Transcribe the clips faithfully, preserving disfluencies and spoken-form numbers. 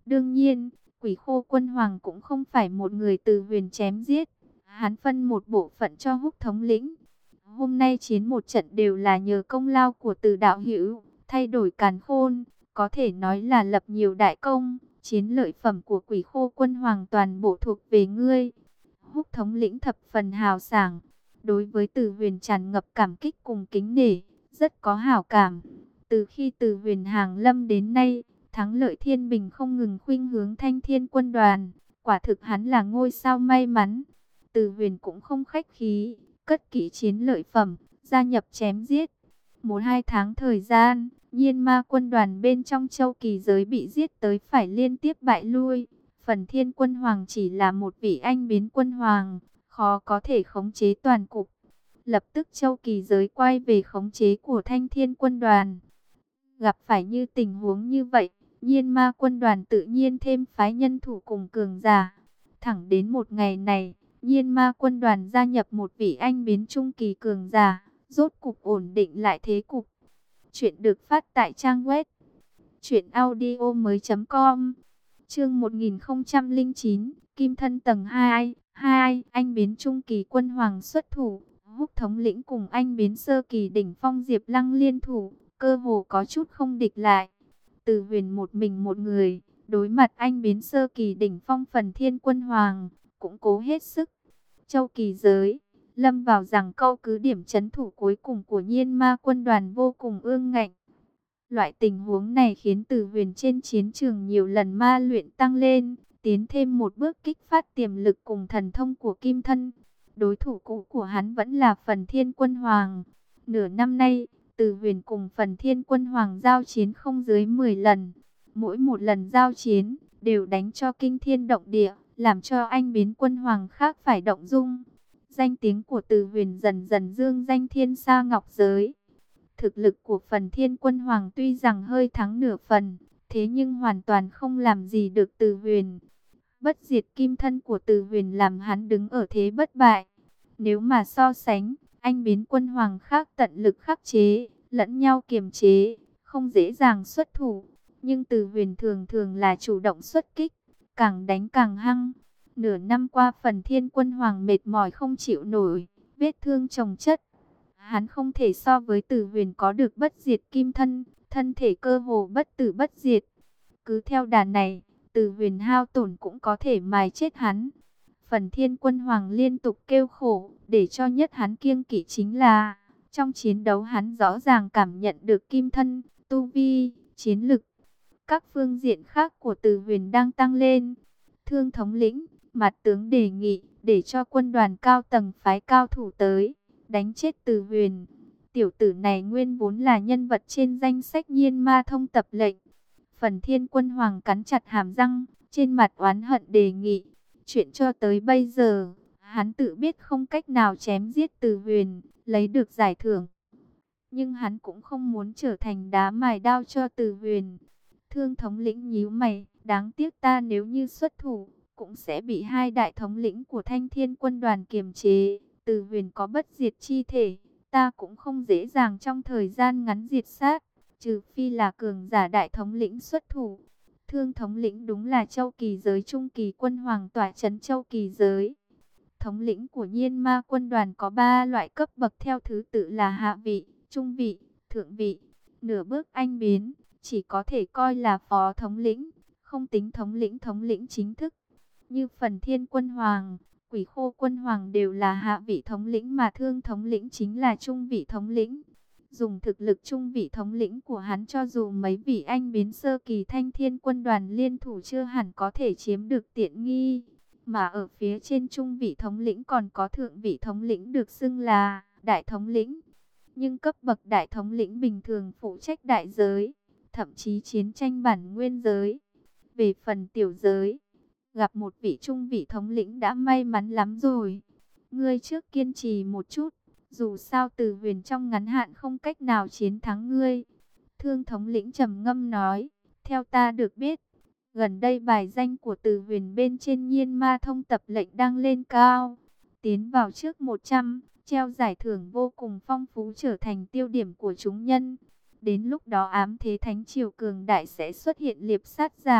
Đương nhiên, Quỷ Khô Quân Hoàng cũng không phải một người Từ Huyền chém giết. Hắn phân một bộ phận cho Húc thống lĩnh. Hôm nay chiến một trận đều là nhờ công lao của Từ đạo hữu, thay đổi càn khôn, có thể nói là lập nhiều đại công. Chiến lợi phẩm của Quỷ Khô Quân Hoàng toàn bộ thuộc về ngươi. Húc thống lĩnh thập phần hào sảng, đối với Từ Huyền tràn ngập cảm kích cùng kính nể, rất có hảo cảm. Từ khi Từ Huyền hàng lâm đến nay, thắng lợi thiên bình không ngừng khuynh hướng Thanh Thiên quân đoàn, quả thực hắn là ngôi sao may mắn. Từ Huyền cũng không khách khí, cất kỹ chiến lợi phẩm, gia nhập chém giết. Một hai tháng thời gian, Nhiên Ma quân đoàn bên trong Châu Kỳ giới bị giết tới phải liên tiếp bại lui. Phần Thiên quân hoàng chỉ là một vị anh biến quân hoàng, khó có thể khống chế toàn cục. Lập tức Châu Kỳ giới quay về khống chế của Thanh Thiên quân đoàn. Gặp phải như tình huống như vậy, Nhiên Ma quân đoàn tự nhiên thêm phái nhân thủ cùng cường giả. Thẳng đến một ngày này, Nhiên Ma quân đoàn gia nhập một vị anh biến trung kỳ cường giả, rốt cục ổn định lại thế cục. Chuyện được phát tại trang web truyện audio mới chấm com. Chương một nghìn không trăm lẻ chín, Kim thân tầng hai, hai, anh biến trung kỳ quân hoàng xuất thủ, Húc thống lĩnh cùng anh biến sơ kỳ đỉnh phong Diệp Lăng liên thủ, cơ hồ có chút không địch lại. Từ Huyền một mình một người, đối mặt anh biến sơ kỳ đỉnh phong Phần Thiên quân hoàng, cũng cố hết sức. Châu Kỳ giới, lâm vào rằng câu cứ điểm trấn thủ cuối cùng của Nhiên Ma quân đoàn vô cùng ương ngạnh. Loại tình huống này khiến Từ Huyền trên chiến trường nhiều lần ma luyện tăng lên, tiến thêm một bước kích phát tiềm lực cùng thần thông của kim thân. Đối thủ cũ của hắn vẫn là Phần Thiên quân hoàng. Nửa năm nay, Từ Huyền cùng Phần Thiên quân hoàng giao chiến không dưới mười lần. Mỗi một lần giao chiến đều đánh cho kinh thiên động địa, làm cho anh biến quân hoàng khác phải động dung. Danh tiếng của Từ Huyền dần dần dương danh thiên sa ngọc giới. Thực lực của Phần Thiên quân hoàng tuy rằng hơi thắng nửa phần, thế nhưng hoàn toàn không làm gì được Từ Huyền. Bất diệt kim thân của Từ Huyền làm hắn đứng ở thế bất bại. Nếu mà so sánh, anh biến quân hoàng khác tận lực khắc chế, lẫn nhau kiềm chế, không dễ dàng xuất thủ. Nhưng Từ Huyền thường thường là chủ động xuất kích, càng đánh càng hăng. Nửa năm qua Phần Thiên quân hoàng mệt mỏi không chịu nổi, vết thương chồng chất. Hắn không thể so với Từ Huyền có được bất diệt kim thân, thân thể cơ hồ bất tử bất diệt. Cứ theo đà này, Từ Huyền hao tổn cũng có thể mài chết hắn. Phần Thiên quân hoàng liên tục kêu khổ, để cho nhất hắn kiêng kỵ chính là, trong chiến đấu hắn rõ ràng cảm nhận được kim thân, tu vi, chiến lực. Các phương diện khác của Từ Huyền đang tăng lên. Thương thống lĩnh, Mạt tướng đề nghị, để cho quân đoàn cao tầng phái cao thủ tới, đánh chết Từ Huyền. Tiểu tử này nguyên vốn là nhân vật trên danh sách Nhiên Ma thông tập lệnh. Phần Thiên quân hoàng cắn chặt hàm răng, trên mặt oán hận đề nghị. Chuyện cho tới bây giờ, hắn tự biết không cách nào chém giết Từ Huyền, lấy được giải thưởng. Nhưng hắn cũng không muốn trở thành đá mài đao cho Từ Huyền. Thương thống lĩnh nhíu mày, đáng tiếc ta nếu như xuất thủ, cũng sẽ bị hai đại thống lĩnh của Thanh Thiên quân đoàn kiềm chế. Từ Huyền có bất diệt chi thể, ta cũng không dễ dàng trong thời gian ngắn diệt sát, trừ phi là cường giả đại thống lĩnh xuất thủ. Thương thống lĩnh đúng là Châu Kỳ giới trung kỳ quân hoàng tỏa trấn Châu Kỳ giới. Thống lĩnh của Nhiên Ma quân đoàn có ba loại cấp bậc theo thứ tự là hạ vị, trung vị, thượng vị. Nửa bước anh biến, chỉ có thể coi là phó thống lĩnh, không tính thống lĩnh thống lĩnh chính thức. Như Phần Thiên quân hoàng, Quỷ Khô quân hoàng đều là hạ vị thống lĩnh, mà Thương thống lĩnh chính là trung vị thống lĩnh. Dùng thực lực trung vị thống lĩnh của hắn, cho dù mấy vị anh biến sơ kỳ Thanh Thiên quân đoàn liên thủ chưa hẳn có thể chiếm được tiện nghi. Mà ở phía trên trung vị thống lĩnh còn có thượng vị thống lĩnh được xưng là đại thống lĩnh. Nhưng cấp bậc đại thống lĩnh bình thường phụ trách đại giới, thậm chí chiến tranh bản nguyên giới. Về phần tiểu giới, gặp một vị trung vị thống lĩnh đã may mắn lắm rồi. Ngươi trước kiên trì một chút, dù sao Từ Huyền trong ngắn hạn không cách nào chiến thắng ngươi. Thương thống lĩnh trầm ngâm nói, theo ta được biết, gần đây bài danh của Từ Huyền bên trên Nhiên Ma thông tập lệnh đang lên cao. Tiến vào trước một trăm, treo giải thưởng vô cùng phong phú, trở thành tiêu điểm của chúng nhân. Đến lúc đó ám thế thánh triều cường đại sẽ xuất hiện liệp sát giả,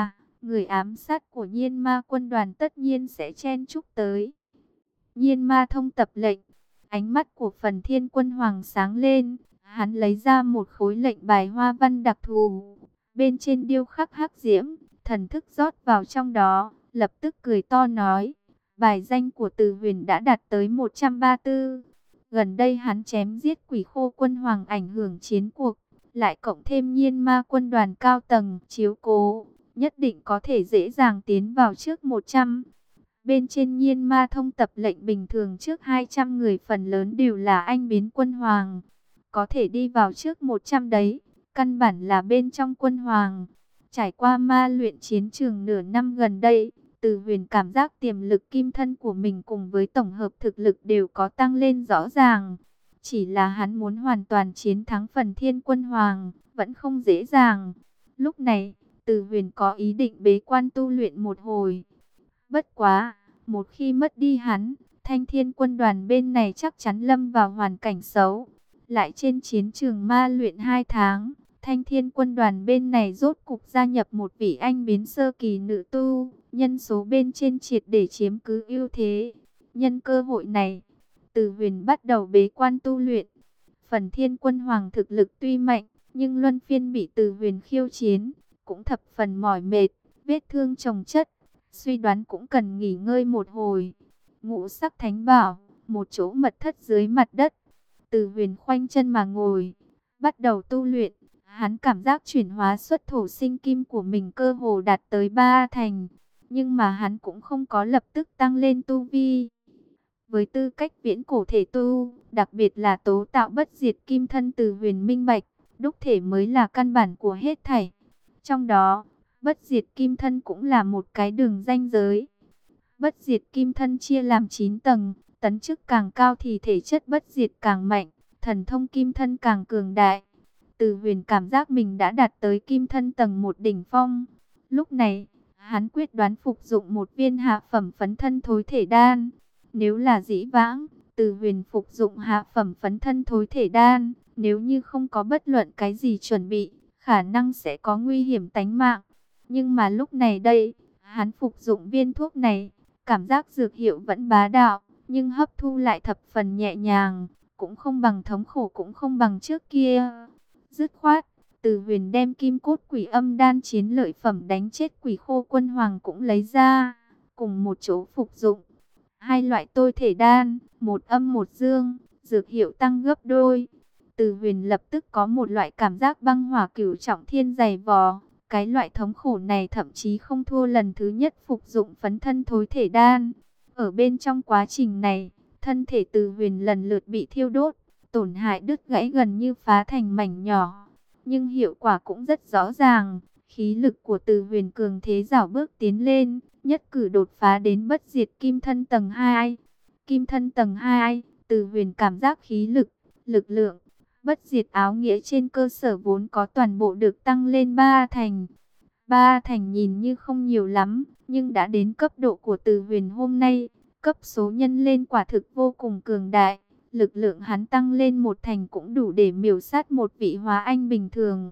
người ám sát của Nhiên Ma quân đoàn tất nhiên sẽ chen chúc tới. Nhiên Ma thông tập lệnh, ánh mắt của Phần Thiên Quân Hoàng sáng lên, hắn lấy ra một khối lệnh bài hoa văn đặc thù, bên trên điêu khắc hắc diễm, thần thức rót vào trong đó, lập tức cười to nói, bài danh của Từ Huyền đã đạt tới một trăm ba mươi tư. Gần đây hắn chém giết Quỷ Khô quân hoàng ảnh hưởng chiến cuộc, lại cộng thêm Nhiên Ma quân đoàn cao tầng chiếu cố, nhất định có thể dễ dàng tiến vào trước một trăm. Bên trên Nhiên Ma thông tập lệnh bình thường trước hai trăm người phần lớn đều là anh biến quân hoàng, có thể đi vào trước một trăm đấy, căn bản là bên trong quân hoàng. Trải qua ma luyện chiến trường nửa năm gần đây, Từ Huyền cảm giác tiềm lực kim thân của mình cùng với tổng hợp thực lực đều có tăng lên rõ ràng. Chỉ là hắn muốn hoàn toàn chiến thắng Phần Thiên Quân Hoàng, vẫn không dễ dàng. Lúc này, Từ Huyền có ý định bế quan tu luyện một hồi. Bất quá, một khi mất đi hắn, Thanh Thiên quân đoàn bên này chắc chắn lâm vào hoàn cảnh xấu. Lại trên chiến trường ma luyện hai tháng, Thanh Thiên quân đoàn bên này rốt cục gia nhập một vị anh biến sơ kỳ nữ tu, nhân số bên trên triệt để chiếm cứ ưu thế. Nhân cơ hội này, Từ Huyền bắt đầu bế quan tu luyện. Phần Thiên quân hoàng thực lực tuy mạnh, nhưng luân phiên bị Từ Huyền khiêu chiến, cũng thập phần mỏi mệt, vết thương chồng chất, suy đoán cũng cần nghỉ ngơi một hồi. Ngũ sắc thánh bảo, một chỗ mật thất dưới mặt đất. Từ Huyền khoanh chân mà ngồi, bắt đầu tu luyện. Hắn cảm giác chuyển hóa xuất thổ sinh kim của mình cơ hồ đạt tới ba thành, nhưng mà hắn cũng không có lập tức tăng lên tu vi. Với tư cách viễn cổ thể tu, đặc biệt là tố tạo bất diệt kim thân, Từ Huyền minh bạch, đúc thể mới là căn bản của hết thảy. Trong đó, bất diệt kim thân cũng là một cái đường ranh giới. Bất diệt kim thân chia làm chín tầng, tấn chức càng cao thì thể chất bất diệt càng mạnh, thần thông kim thân càng cường đại. Từ Huyền cảm giác mình đã đạt tới kim thân tầng một đỉnh phong. Lúc này, hắn quyết đoán phục dụng một viên hạ phẩm phấn thân thối thể đan. Nếu là dĩ vãng, Từ Huyền phục dụng hạ phẩm phấn thân thối thể đan, nếu như không có bất luận cái gì chuẩn bị, khả năng sẽ có nguy hiểm tánh mạng. Nhưng mà lúc này đây, hắn phục dụng viên thuốc này, cảm giác dược hiệu vẫn bá đạo, nhưng hấp thu lại thập phần nhẹ nhàng, cũng không bằng thống khổ, cũng không bằng trước kia. Dứt khoát, Từ Huyền đem kim cốt quỷ âm đan chiến lợi phẩm đánh chết Quỷ Khô quân hoàng cũng lấy ra, cùng một chỗ phục dụng. Hai loại tôi thể đan, một âm một dương, dược hiệu tăng gấp đôi. Từ Huyền lập tức có một loại cảm giác băng hỏa cửu trọng thiên dày vò. Cái loại thống khổ này thậm chí không thua lần thứ nhất phục dụng phấn thân thối thể đan. Ở bên trong quá trình này, thân thể Từ Huyền lần lượt bị thiêu đốt, tổn hại đứt gãy gần như phá thành mảnh nhỏ. Nhưng hiệu quả cũng rất rõ ràng, khí lực của Từ Huyền cường thế rảo bước tiến lên, nhất cử đột phá đến bất diệt kim thân tầng hai. Kim thân tầng hai, Từ Huyền cảm giác khí lực, lực lượng, bất diệt áo nghĩa trên cơ sở vốn có toàn bộ được tăng lên ba thành. Ba thành nhìn như không nhiều lắm, nhưng đã đến cấp độ của Từ Huyền hôm nay, cấp số nhân lên quả thực vô cùng cường đại. Lực lượng hắn tăng lên một thành cũng đủ để miểu sát một vị hóa anh bình thường.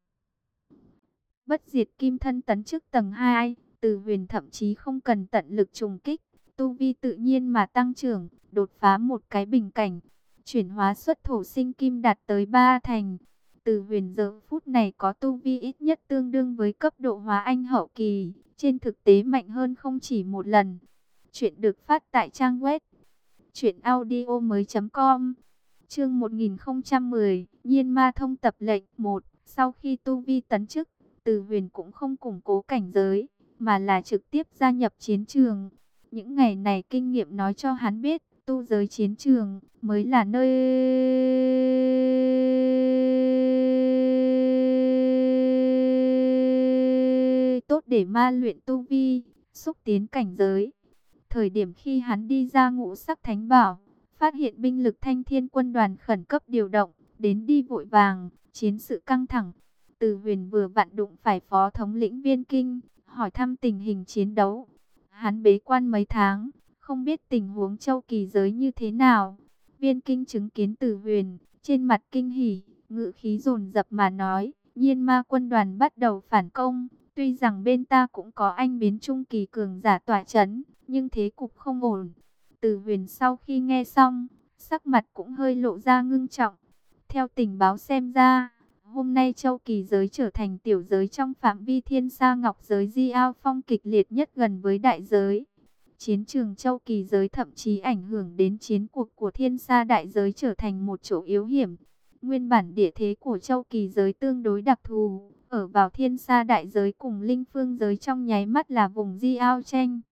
Bất diệt kim thân tấn chức tầng hai, Từ Huyền thậm chí không cần tận lực trùng kích, tu vi tự nhiên mà tăng trưởng, đột phá một cái bình cảnh. Chuyển hóa xuất thổ sinh kim đạt tới ba thành. Từ Huyền giờ phút này có tu vi ít nhất tương đương với cấp độ hóa anh hậu kỳ, trên thực tế mạnh hơn không chỉ một lần. Chuyện được phát tại trang web truyện audio mới chấm com. Chương một nghìn không trăm mười, Nhiên Ma thông tập lệnh một. Sau khi tu vi tấn chức, Từ Huyền cũng không củng cố cảnh giới, mà là trực tiếp gia nhập chiến trường. Những ngày này kinh nghiệm nói cho hắn biết, tu giới chiến trường mới là nơi tốt để ma luyện tu vi, xúc tiến cảnh giới. Thời điểm khi hắn đi ra ngũ sắc thánh bảo, phát hiện binh lực Thanh Thiên quân đoàn khẩn cấp điều động, đến đi vội vàng, chiến sự căng thẳng. Từ Huyền vừa vặn đụng phải phó thống lĩnh Viên Kinh, hỏi thăm tình hình chiến đấu. Hắn bế quan mấy tháng, không biết tình huống châu kỳ giới như thế nào. Viên Kinh chứng kiến Từ Huyền, trên mặt kinh hỉ, ngự khí dồn dập mà nói, Nhiên Ma quân đoàn bắt đầu phản công. Tuy rằng bên ta cũng có anh biến trung kỳ cường giả tỏa chấn, nhưng thế cục không ổn. Từ Huyền sau khi nghe xong, sắc mặt cũng hơi lộ ra ngưng trọng. Theo tình báo xem ra, hôm nay Châu Kỳ giới trở thành tiểu giới trong phạm vi Thiên Sa Ngọc giới Di Ao Phong kịch liệt nhất gần với đại giới. Chiến trường Châu Kỳ giới thậm chí ảnh hưởng đến chiến cuộc của Thiên Sa đại giới, trở thành một chỗ yếu hiểm. Nguyên bản địa thế của Châu Kỳ giới tương đối đặc thù, ở vào Thiên Sa đại giới cùng Linh Phương giới trong nháy mắt là vùng Di Ao tranh.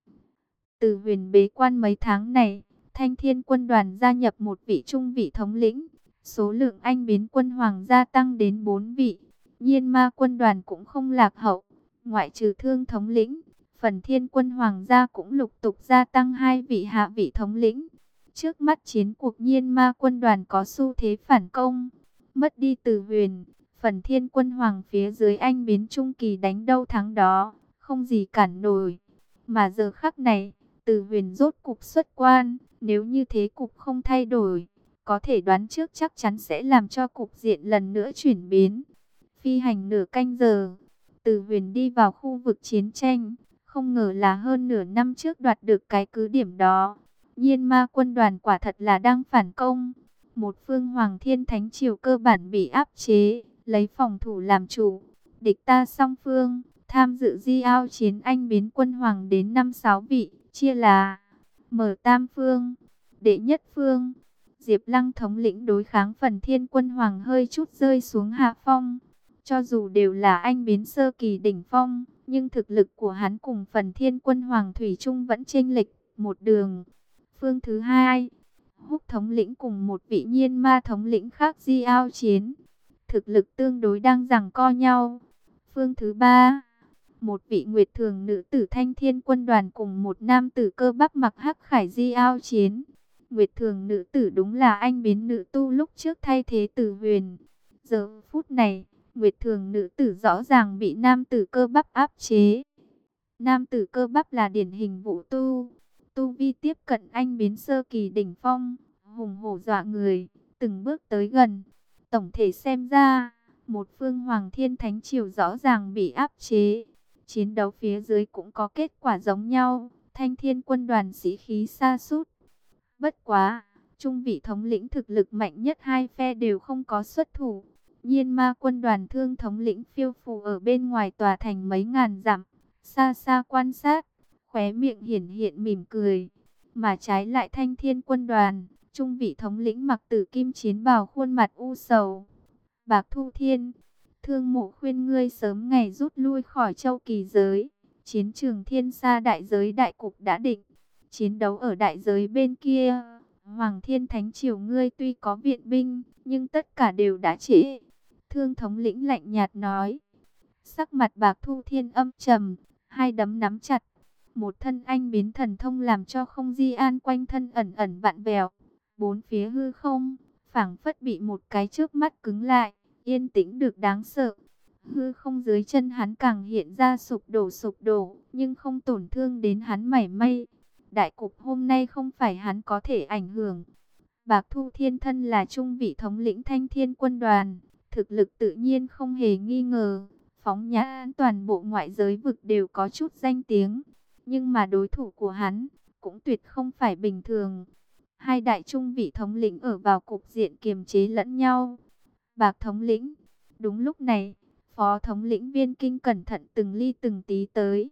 Từ Huyền bế quan mấy tháng này, Thanh Thiên quân đoàn gia nhập một vị trung vị thống lĩnh, số lượng anh biến quân hoàng gia tăng đến bốn vị. Nhiên ma quân đoàn cũng không lạc hậu, ngoại trừ Thương thống lĩnh, Phần Thiên quân hoàng gia cũng lục tục gia tăng hai vị hạ vị thống lĩnh. Trước mắt chiến cuộc Nhiên ma quân đoàn có xu thế phản công, mất đi Từ Huyền, Phần Thiên quân hoàng phía dưới anh biến trung kỳ đánh đâu thắng đó, không gì cản nổi. Mà giờ khắc này, Từ Huyền rốt cục xuất quan, nếu như thế cục không thay đổi, có thể đoán trước chắc chắn sẽ làm cho cục diện lần nữa chuyển biến. Phi hành nửa canh giờ, Từ Huyền đi vào khu vực chiến tranh, không ngờ là hơn nửa năm trước đoạt được cái cứ điểm đó. Nhiên ma quân đoàn quả thật là đang phản công. Một phương Hoàng Thiên Thánh Triều cơ bản bị áp chế, lấy phòng thủ làm chủ. Địch ta song phương, tham dự Di Ao chiến anh biến quân hoàng đến năm sáu vị, chia là Mở Tam Phương, Đệ Nhất Phương. Diệp Lăng thống lĩnh đối kháng Phần Thiên quân hoàng hơi chút rơi xuống hạ phong. Cho dù đều là anh biến sơ kỳ đỉnh phong, nhưng thực lực của hắn cùng Phần Thiên quân hoàng thủy chung vẫn chênh lệch một đường. Phương thứ hai, Húc thống lĩnh cùng một vị Nhiên ma thống lĩnh khác Di Ao chiến, thực lực tương đối đang giằng co nhau. Phương thứ ba, một vị Nguyệt Thường nữ tử Thanh Thiên quân đoàn cùng một nam tử cơ bắp mặc hắc khải Di Ao chiến. Nguyệt Thường nữ tử đúng là anh biến nữ tu lúc trước thay thế Từ Huyền. Giờ phút này, Nguyệt Thường nữ tử rõ ràng bị nam tử cơ bắp áp chế. Nam tử cơ bắp là điển hình vũ tu, tu vi tiếp cận anh biến sơ kỳ đỉnh phong, hùng hổ dọa người, từng bước tới gần. Tổng thể xem ra, một phương Hoàng Thiên Thánh Triều rõ ràng bị áp chế. Chiến đấu phía dưới cũng có kết quả giống nhau, Thanh Thiên quân đoàn sĩ khí sa sút. Bất quá, trung vị thống lĩnh thực lực mạnh nhất hai phe đều không có xuất thủ. Nhiên ma quân đoàn Thương thống lĩnh phiêu phù ở bên ngoài tòa thành mấy ngàn dặm, xa xa quan sát, khóe miệng hiển hiện mỉm cười. Mà trái lại Thanh Thiên quân đoàn, trung vị thống lĩnh mặc tử kim chiến bào, khuôn mặt u sầu. Bạc Thu Thiên, Thương Mộ khuyên ngươi sớm ngày rút lui khỏi Châu Kỳ giới. Chiến trường Thiên Sa đại giới đại cục đã định. Chiến đấu ở đại giới bên kia, Hoàng Thiên Thánh Triều ngươi tuy có viện binh, nhưng tất cả đều đã trễ. Thương thống lĩnh lạnh nhạt nói. Sắc mặt Bạc Thu Thiên âm trầm, hai đấm nắm chặt. Một thân anh biến thần thông làm cho không di an quanh thân ẩn ẩn vặn vẹo. Bốn phía hư không, phảng phất bị một cái chớp mắt cứng lại, yên tĩnh được đáng sợ. Hư không dưới chân hắn càng hiện ra sụp đổ sụp đổ, nhưng không tổn thương đến hắn mảy may. Đại cục hôm nay không phải hắn có thể ảnh hưởng. Bạc Thu Thiên thân là trung vị thống lĩnh Thanh Thiên quân đoàn, thực lực tự nhiên không hề nghi ngờ. Phóng nhã toàn bộ ngoại giới vực đều có chút danh tiếng. Nhưng mà đối thủ của hắn cũng tuyệt không phải bình thường. Hai đại trung vị thống lĩnh ở vào cục diện kiềm chế lẫn nhau. Bạc thống lĩnh, đúng lúc này, Phó thống lĩnh Viên Kinh cẩn thận từng ly từng tí tới.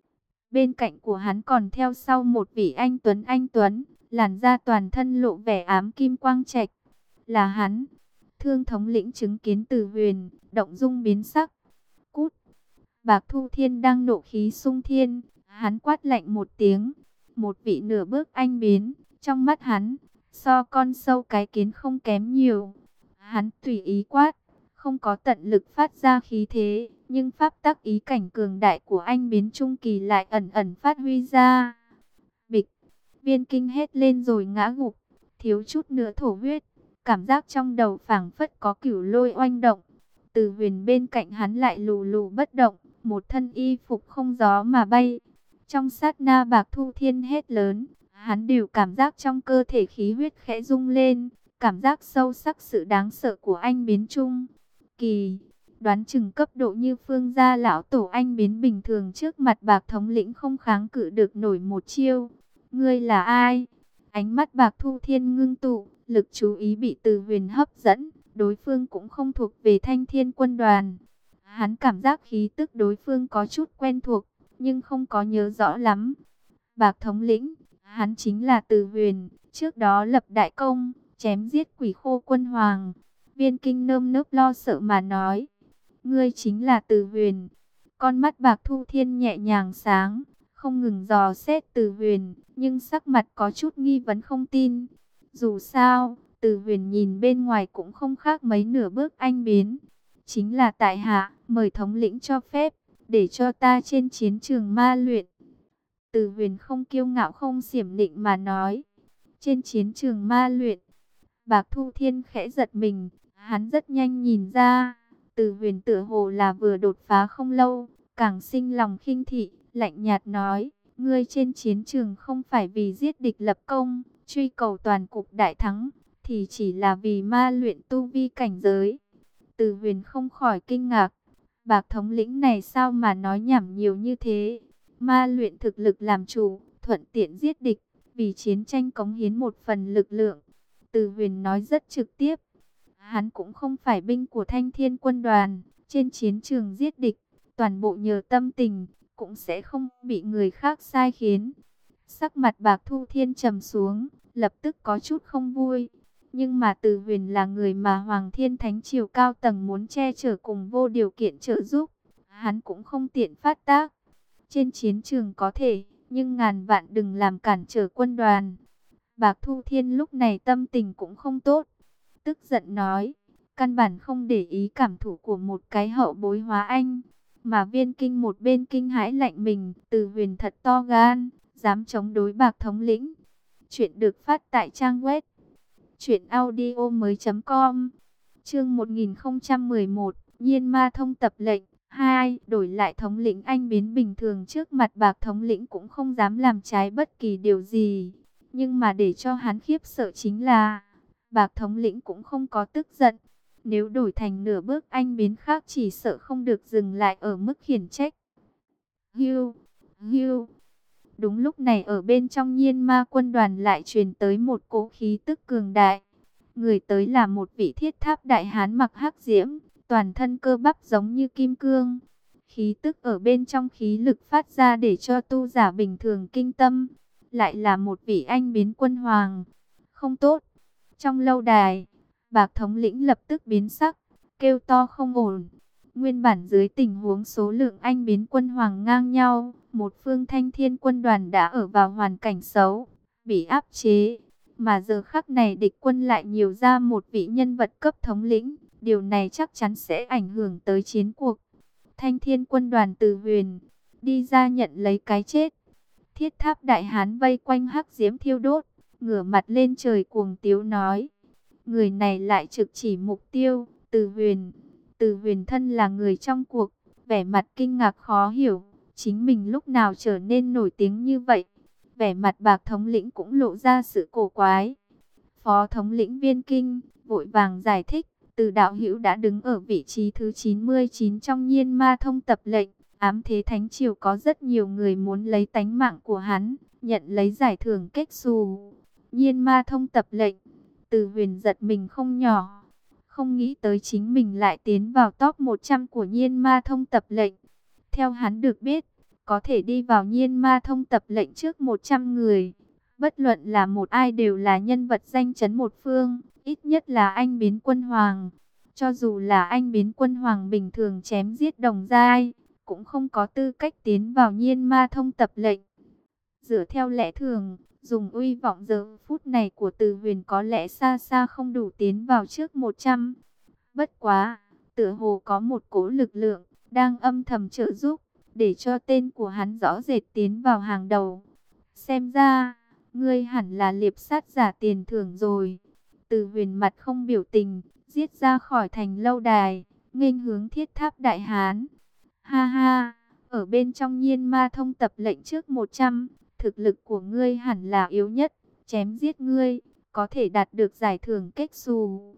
Bên cạnh của hắn còn theo sau một vị anh Tuấn anh Tuấn, làn da toàn thân lộ vẻ ám kim quang trạch. Là hắn. Thương thống lĩnh chứng kiến Từ Huyền, động dung biến sắc. Cút. Bạc Thu Thiên đang nộ khí sung thiên, hắn quát lạnh một tiếng. Một vị nửa bước anh biến, trong mắt hắn, so con sâu cái kiến không kém nhiều. Hắn tùy ý quát, không có tận lực phát ra khí thế, nhưng pháp tắc ý cảnh cường đại của anh biến trung kỳ lại ẩn ẩn phát huy ra. Bịch, Viên Kinh hét lên rồi ngã gục, thiếu chút nữa thổ huyết, cảm giác trong đầu phảng phất có cửu lôi oanh động. Từ Huyền bên cạnh hắn lại lù lù bất động, một thân y phục không gió mà bay. Trong sát na Bạc Thu Thiên hét lớn, hắn đều cảm giác trong cơ thể khí huyết khẽ rung lên, cảm giác sâu sắc sự đáng sợ của anh biến trung kỳ. Đoán chừng cấp độ như Phương gia lão tổ anh biến bình thường trước mặt Bạc thống lĩnh không kháng cự được nổi một chiêu. Ngươi là ai? Ánh mắt Bạc Thu Thiên ngưng tụ, lực chú ý bị Từ Huyền hấp dẫn. Đối phương cũng không thuộc về Thanh Thiên quân đoàn. Hắn cảm giác khí tức đối phương có chút quen thuộc, nhưng không có nhớ rõ lắm. Bạc thống lĩnh, hắn chính là Từ Huyền, trước đó lập đại công, chém giết Quỷ Khô quân hoàng. Viên Kinh nơm nớp lo sợ mà nói, ngươi chính là Từ Huyền. Con mắt Bạc Thu Thiên nhẹ nhàng sáng, không ngừng dò xét Từ Huyền, nhưng sắc mặt có chút nghi vấn không tin. Dù sao, Từ Huyền nhìn bên ngoài cũng không khác mấy nửa bước anh biến. Chính là tại hạ, mời thống lĩnh cho phép, để cho ta trên chiến trường ma luyện. Từ Huyền không kiêu ngạo không xiểm nịnh mà nói, trên chiến trường ma luyện. Bạc Thu Thiên khẽ giật mình, hắn rất nhanh nhìn ra, Từ Huyền tựa hồ là vừa đột phá không lâu, càng sinh lòng khinh thị, lạnh nhạt nói, ngươi trên chiến trường không phải vì giết địch lập công, truy cầu toàn cục đại thắng, thì chỉ là vì ma luyện tu vi cảnh giới. Từ Huyền không khỏi kinh ngạc, Bạc thống lĩnh này sao mà nói nhảm nhiều như thế? Ma luyện thực lực làm chủ, thuận tiện giết địch, vì chiến tranh cống hiến một phần lực lượng. Từ Huyền nói rất trực tiếp. Hắn cũng không phải binh của Thanh Thiên quân đoàn, trên chiến trường giết địch, toàn bộ nhờ tâm tình, cũng sẽ không bị người khác sai khiến. Sắc mặt Bạc Thu Thiên trầm xuống, lập tức có chút không vui. Nhưng mà Từ Huyền là người mà Hoàng Thiên Thánh Triều cao tầng muốn che chở cùng vô điều kiện trợ giúp. Hắn cũng không tiện phát tác. Trên chiến trường có thể, nhưng ngàn vạn đừng làm cản trở quân đoàn. Bạc Thu Thiên lúc này tâm tình cũng không tốt. Tức giận nói, căn bản không để ý cảm thụ của một cái hậu bối hóa anh. Mà Viên Kinh một bên kinh hãi lạnh mình, Từ Huyền thật to gan, dám chống đối Bạc thống lĩnh. Chuyện được phát tại trang web truyện audio mới chấm com. Chương một nghìn không trăm mười một, Nhiên Ma Thông tập lệnh hai. Đổi lại thống lĩnh anh biến bình thường trước mặt Bạc thống lĩnh cũng không dám làm trái bất kỳ điều gì. Nhưng mà để cho hắn khiếp sợ chính là, Bạc thống lĩnh cũng không có tức giận. Nếu đổi thành nửa bước anh biến khác chỉ sợ không được dừng lại ở mức khiển trách. Hưu, hưu. Đúng lúc này ở bên trong Nhiên Ma quân đoàn lại truyền tới một cỗ khí tức cường đại. Người tới là một vị thiết tháp đại hán mặc hắc diễm, toàn thân cơ bắp giống như kim cương. Khí tức ở bên trong khí lực phát ra để cho tu giả bình thường kinh tâm. Lại là một vị anh biến quân hoàng. Không tốt. Trong lâu đài, Bạc thống lĩnh lập tức biến sắc, kêu to không ổn. Nguyên bản dưới tình huống số lượng anh biến quân hoàng ngang nhau, một phương Thanh Thiên quân đoàn đã ở vào hoàn cảnh xấu, bị áp chế. Mà giờ khắc này địch quân lại nhiều ra một vị nhân vật cấp thống lĩnh, điều này chắc chắn sẽ ảnh hưởng tới chiến cuộc. Thanh Thiên quân đoàn Từ Huyền, đi ra nhận lấy cái chết. Thiết tháp đại hán vây quanh hắc diễm thiêu đốt, ngửa mặt lên trời cuồng tiếu nói. Người này lại trực chỉ mục tiêu, Từ Huyền. Từ Huyền thân là người trong cuộc, vẻ mặt kinh ngạc khó hiểu, chính mình lúc nào trở nên nổi tiếng như vậy. Vẻ mặt Bạc thống lĩnh cũng lộ ra sự cổ quái. Phó thống lĩnh Viên Kinh vội vàng giải thích, Từ đạo hữu đã đứng ở vị trí thứ chín mươi chín trong Nhiên Ma Thông tập lệnh. Ám thế Thánh Triều có rất nhiều người muốn lấy tánh mạng của hắn, nhận lấy giải thưởng kết xù. Nhiên Ma Thông tập lệnh, Từ Huyền giật mình không nhỏ. Không nghĩ tới chính mình lại tiến vào top một trăm của Nhiên Ma Thông tập lệnh. Theo hắn được biết, có thể đi vào Nhiên Ma Thông tập lệnh trước một trăm người. Bất luận là một ai đều là nhân vật danh chấn một phương, ít nhất là anh biến quân hoàng. Cho dù là anh biến quân hoàng bình thường chém giết đồng giai, cũng không có tư cách tiến vào Nhiên Ma Thông tập lệnh. Dựa theo lẽ thường, dùng uy vọng giờ phút này của Từ Huyền có lẽ xa xa không đủ tiến vào trước một trăm. Bất quá, tựa hồ có một cỗ lực lượng đang âm thầm trợ giúp, để cho tên của hắn rõ rệt tiến vào hàng đầu. Xem ra, ngươi hẳn là liệp sát giả tiền thưởng rồi. Từ Huyền mặt không biểu tình, giết ra khỏi thành lâu đài, nghênh hướng thiết tháp đại hán. Ha ha, ở bên trong Nhiên Ma Thông tập lệnh trước một trăm, thực lực của ngươi hẳn là yếu nhất, chém giết ngươi, có thể đạt được giải thưởng kết xù.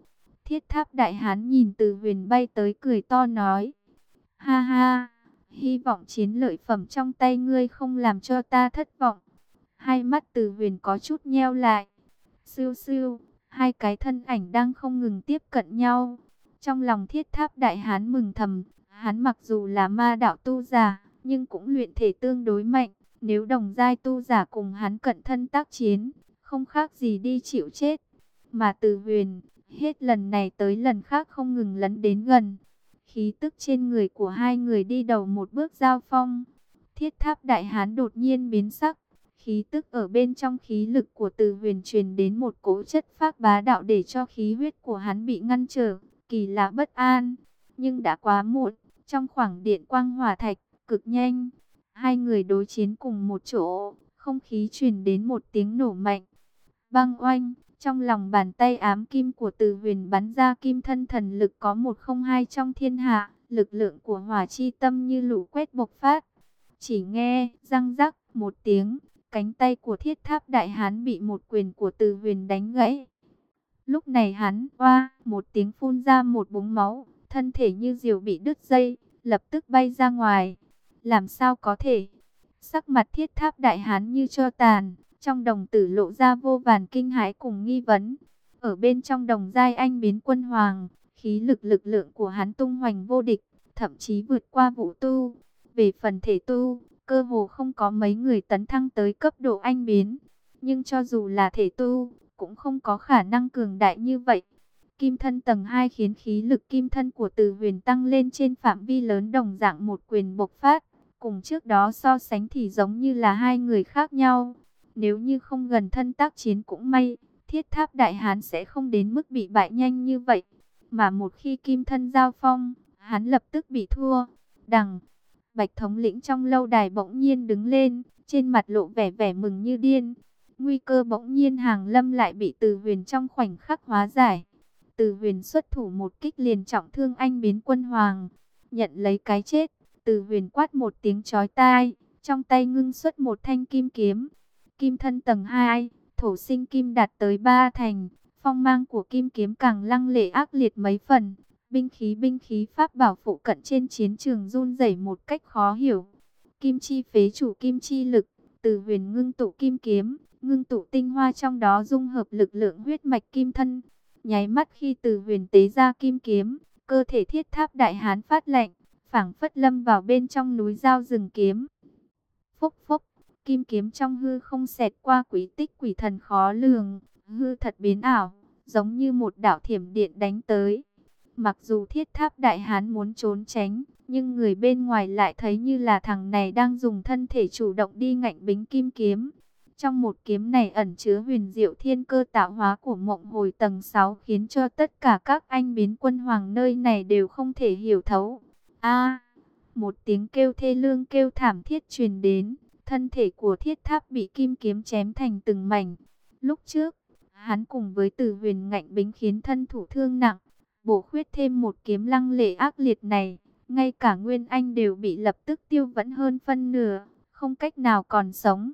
Thiết Tháp Đại Hán nhìn Từ Huyền bay tới cười to nói. Ha ha, hy vọng chiến lợi phẩm trong tay ngươi không làm cho ta thất vọng. Hai mắt Từ Huyền có chút nheo lại. Siêu siêu, hai cái thân ảnh đang không ngừng tiếp cận nhau. Trong lòng Thiết Tháp Đại Hán mừng thầm, hắn mặc dù là ma đạo tu giả, nhưng cũng luyện thể tương đối mạnh. Nếu đồng giai tu giả cùng hắn cận thân tác chiến, không khác gì đi chịu chết. Mà Từ Huyền, hết lần này tới lần khác không ngừng lấn đến gần. Khí tức trên người của hai người đi đầu một bước giao phong. Thiết Tháp Đại Hán đột nhiên biến sắc. Khí tức ở bên trong khí lực của Từ Huyền truyền đến một cỗ chất phác bá đạo để cho khí huyết của hắn bị ngăn trở, kỳ lạ bất an. Nhưng đã quá muộn, trong khoảng điện quang hỏa thạch, cực nhanh. Hai người đối chiến cùng một chỗ, không khí truyền đến một tiếng nổ mạnh. Bang oanh, trong lòng bàn tay ám kim của Từ Huyền bắn ra kim thân thần lực có một không hai trong thiên hạ, lực lượng của hỏa chi tâm như lũ quét bộc phát. Chỉ nghe, răng rắc, một tiếng, cánh tay của Thiết Tháp Đại Hán bị một quyền của Từ Huyền đánh gãy. Lúc này hắn, oa, một tiếng phun ra một búng máu, thân thể như diều bị đứt dây, lập tức bay ra ngoài. Làm sao có thể? Sắc mặt Thiết Tháp Đại Hán như tro tàn, trong đồng tử lộ ra vô vàn kinh hãi cùng nghi vấn. Ở bên trong đồng giai anh biến quân hoàng, khí lực lực lượng của hắn tung hoành vô địch, thậm chí vượt qua vũ tu. Về phần thể tu, cơ hồ không có mấy người tấn thăng tới cấp độ anh biến. Nhưng cho dù là thể tu, cũng không có khả năng cường đại như vậy. Kim thân tầng hai khiến khí lực kim thân của Từ Huyền tăng lên trên phạm vi lớn, đồng dạng một quyền bộc phát. Cùng trước đó so sánh thì giống như là hai người khác nhau. Nếu như không gần thân tác chiến cũng may, Thiết Tháp Đại Hán sẽ không đến mức bị bại nhanh như vậy. Mà một khi kim thân giao phong, hắn lập tức bị thua. Đằng, Bạch thống lĩnh trong lâu đài bỗng nhiên đứng lên, trên mặt lộ vẻ vẻ mừng như điên. Nguy cơ bỗng nhiên hàng lâm lại bị Từ Huyền trong khoảnh khắc hóa giải. Từ Huyền xuất thủ một kích liền trọng thương anh biến quân hoàng, nhận lấy cái chết. Từ Huyền quát một tiếng chói tai, trong tay ngưng xuất một thanh kim kiếm. Kim thân tầng hai, thổ sinh kim đạt tới ba thành, phong mang của kim kiếm càng lăng lệ ác liệt mấy phần. Binh khí binh khí pháp bảo phụ cận trên chiến trường run rẩy một cách khó hiểu. Kim chi phế chủ kim chi lực, Từ Huyền ngưng tụ kim kiếm, ngưng tụ tinh hoa trong đó dung hợp lực lượng huyết mạch kim thân. Nháy mắt khi Từ Huyền tế ra kim kiếm, cơ thể Thiết Tháp Đại Hán phát lạnh, phảng phất lâm vào bên trong núi dao rừng kiếm. Phốc phốc, kim kiếm trong hư không xẹt qua quỷ tích quỷ thần khó lường, hư thật biến ảo, giống như một đạo thiểm điện đánh tới. Mặc dù Thiết Tháp Đại Hán muốn trốn tránh, nhưng người bên ngoài lại thấy như là thằng này đang dùng thân thể chủ động đi ngạnh bính kim kiếm. Trong một kiếm này ẩn chứa huyền diệu thiên cơ tạo hóa của mộng hồi tầng sáu, khiến cho tất cả các anh biến quân hoàng nơi này đều không thể hiểu thấu. A, một tiếng kêu thê lương kêu thảm thiết truyền đến, thân thể của Thiết Tháp bị kim kiếm chém thành từng mảnh. Lúc trước, hắn cùng với Từ Huyền ngạnh bính khiến thân thủ thương nặng, bổ khuyết thêm một kiếm lăng lệ ác liệt này, ngay cả Nguyên Anh đều bị lập tức tiêu vẫn hơn phân nửa, không cách nào còn sống.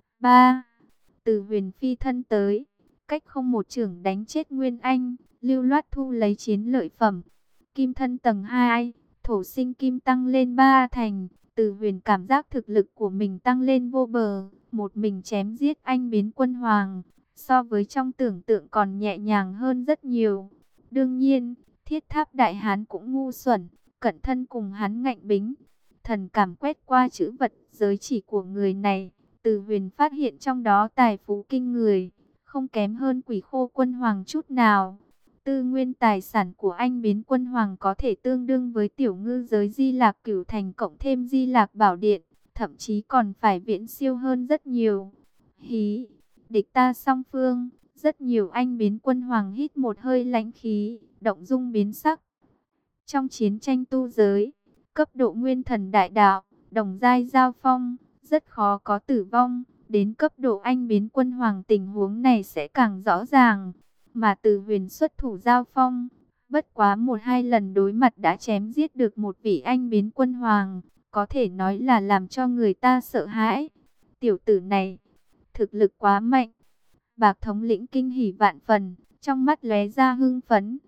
Ba, Từ Huyền phi thân tới, cách không một chưởng đánh chết Nguyên Anh, lưu loát thu lấy chiến lợi phẩm. Kim thân tầng hai, thổ sinh kim tăng lên ba thành. Từ Huyền cảm giác thực lực của mình tăng lên vô bờ, một mình chém giết anh biến quân hoàng, so với trong tưởng tượng còn nhẹ nhàng hơn rất nhiều. Đương nhiên, Thiết Tháp Đại Hán cũng ngu xuẩn, cận thân cùng hắn ngạnh bính. Thần cảm quét qua chữ vật giới chỉ của người này, Từ Huyền phát hiện trong đó tài phú kinh người, không kém hơn Quỷ Khô quân hoàng chút nào. Tư nguyên tài sản của anh biến quân hoàng có thể tương đương với tiểu ngư giới Di Lạc Cửu Thành cộng thêm Di Lạc Bảo Điện, thậm chí còn phải viễn siêu hơn rất nhiều. Hí, địch ta song phương, rất nhiều anh biến quân hoàng hít một hơi lãnh khí, động dung biến sắc. Trong chiến tranh tu giới, cấp độ nguyên thần đại đạo, đồng giai giao phong, rất khó có tử vong. Đến cấp độ anh biến quân hoàng tình huống này sẽ càng rõ ràng. Mà Từ Huyền xuất thủ giao phong, bất quá một hai lần đối mặt đã chém giết được một vị anh biến quân hoàng, có thể nói là làm cho người ta sợ hãi. Tiểu tử này, thực lực quá mạnh. Bạc thống lĩnh kinh hỉ vạn phần, trong mắt lóe ra hưng phấn.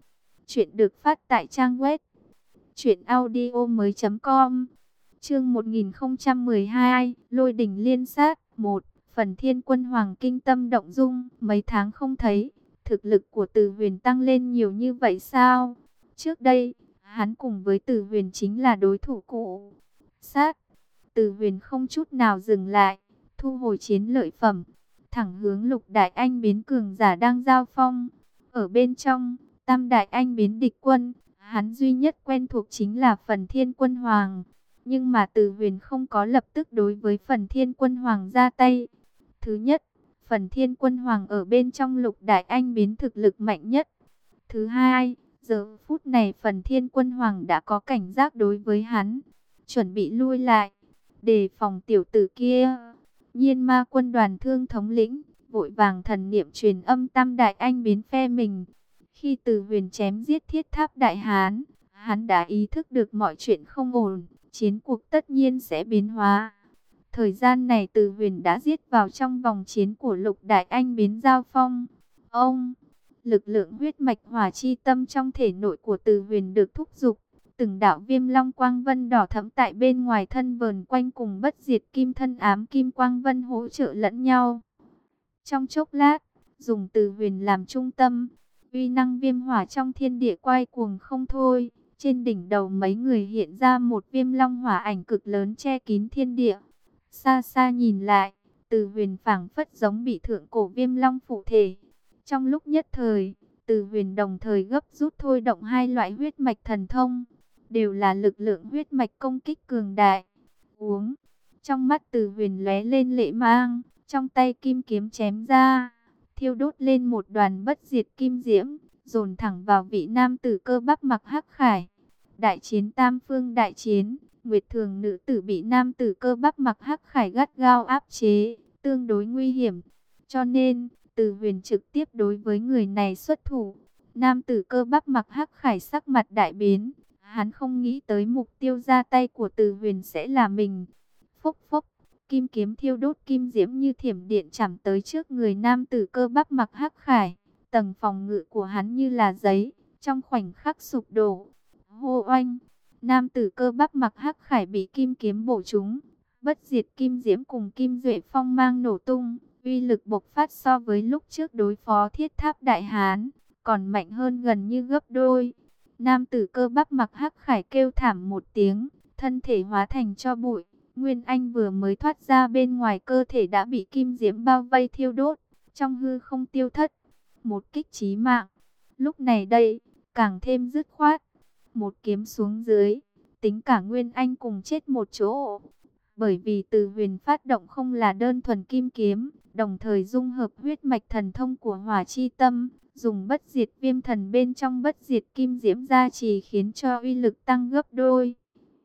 Chuyện được phát tại trang web truyện audio mới chấm com. Chương một nghìn không trăm mười hai, Lôi đỉnh liên sát. Một. Phần Thiên Quân Hoàng kinh tâm động dung, mấy tháng không thấy, thực lực của Từ Huyền tăng lên nhiều như vậy sao? Trước đây, hắn cùng với Từ Huyền chính là đối thủ cũ. Sát. Từ Huyền không chút nào dừng lại, thu hồi chiến lợi phẩm, thẳng hướng Lục Đại Anh biến cường giả đang giao phong. Ở bên trong, Tam Đại Anh biến địch quân, hắn duy nhất quen thuộc chính là Phần Thiên Quân Hoàng. Nhưng mà Từ Huyền không có lập tức đối với Phần Thiên Quân Hoàng ra tay. Thứ nhất, Phần Thiên Quân Hoàng ở bên trong Lục Đại Anh biến thực lực mạnh nhất. Thứ hai, giờ phút này Phần Thiên Quân Hoàng đã có cảnh giác đối với hắn, chuẩn bị lui lại, đề phòng tiểu tử kia. Nhiên Ma quân đoàn Thương thống lĩnh vội vàng thần niệm truyền âm Tam Đại Anh biến phe mình. Khi Từ Huyền chém giết Thiết Tháp Đại Hán, hắn đã ý thức được mọi chuyện không ổn, chiến cuộc tất nhiên sẽ biến hóa. Thời gian này Từ Huyền đã giết vào trong vòng chiến của Lục Đại Anh biến giao phong. Ông, lực lượng huyết mạch hỏa chi tâm trong thể nội của Từ Huyền được thúc giục. Từng đạo viêm long quang vân đỏ thẫm tại bên ngoài thân vờn quanh cùng bất diệt kim thân ám kim quang vân hỗ trợ lẫn nhau. Trong chốc lát, dùng Từ Huyền làm trung tâm, uy năng viêm hỏa trong thiên địa quay cuồng không thôi. Trên đỉnh đầu mấy người hiện ra một viêm long hỏa ảnh cực lớn che kín thiên địa. Xa xa nhìn lại, Từ Huyền phảng phất giống bị thượng cổ viêm long phụ thể. Trong lúc nhất thời, Từ Huyền đồng thời gấp rút thôi động hai loại huyết mạch thần thông, đều là lực lượng huyết mạch công kích cường đại. Uống, trong mắt Từ Huyền lóe lên lệ mang, trong tay kim kiếm chém ra, thiêu đốt lên một đoàn bất diệt kim diễm, dồn thẳng vào vị nam tử cơ bắp mặc hắc khải. Đại chiến tam phương đại chiến, Nguyệt Thường nữ tử bị nam tử cơ bắp mặc hắc khải gắt gao áp chế, tương đối nguy hiểm. Cho nên, Từ Huyền trực tiếp đối với người này xuất thủ. Nam tử cơ bắp mặc hắc khải sắc mặt đại biến, hắn không nghĩ tới mục tiêu ra tay của Từ Huyền sẽ là mình. Phốc phốc, kim kiếm thiêu đốt kim diễm như thiểm điện chạm tới trước người nam tử cơ bắp mặc hắc khải. Tầng phòng ngự của hắn như là giấy, trong khoảnh khắc sụp đổ. Hô oanh, nam tử cơ bắp mặc hắc khải bị kim kiếm bổ trúng, bất diệt kim diễm cùng kim duệ phong mang nổ tung, uy lực bộc phát so với lúc trước đối phó Thiết Tháp Đại Hán còn mạnh hơn gần như gấp đôi. Nam tử cơ bắp mặc hắc khải kêu thảm một tiếng, thân thể hóa thành tro bụi. Nguyên Anh vừa mới thoát ra bên ngoài cơ thể đã bị kim diễm bao vây thiêu đốt, trong hư không tiêu thất. Một kích chí mạng, lúc này đây càng thêm dứt khoát. Một kiếm xuống dưới, tính cả Nguyên Anh cùng chết một chỗ. Bởi vì Từ Huyền phát động không là đơn thuần kim kiếm, đồng thời dung hợp huyết mạch thần thông của hỏa chi tâm, dùng bất diệt viêm thần bên trong bất diệt kim diễm gia trì khiến cho uy lực tăng gấp đôi.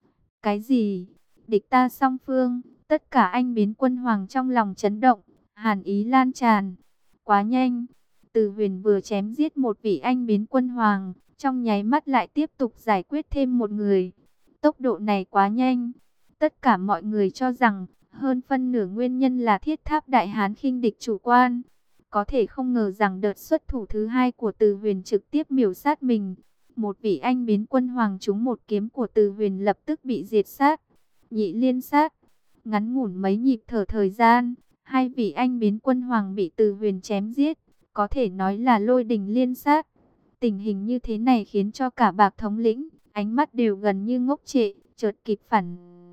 Cái gì? Địch ta song phương, tất cả anh biến quân hoàng trong lòng chấn động, hàn ý lan tràn. Quá nhanh, Từ Huyền vừa chém giết một vị anh biến quân hoàng, trong nháy mắt lại tiếp tục giải quyết thêm một người. Tốc độ này quá nhanh. Tất cả mọi người cho rằng hơn phân nửa nguyên nhân là Thiết Tháp Đại Hán khinh địch chủ quan. Có thể không ngờ rằng đợt xuất thủ thứ hai của Từ Huyền trực tiếp miểu sát mình. Một vị anh biến quân hoàng trúng một kiếm của Từ Huyền lập tức bị diệt sát. Nhị liên sát. Ngắn ngủn mấy nhịp thở thời gian, hai vị anh biến quân hoàng bị Từ Huyền chém giết. Có thể nói là lôi đình liên sát. Tình hình như thế này khiến cho cả Bạc thống lĩnh, ánh mắt đều gần như ngốc trệ, chợt kịp phản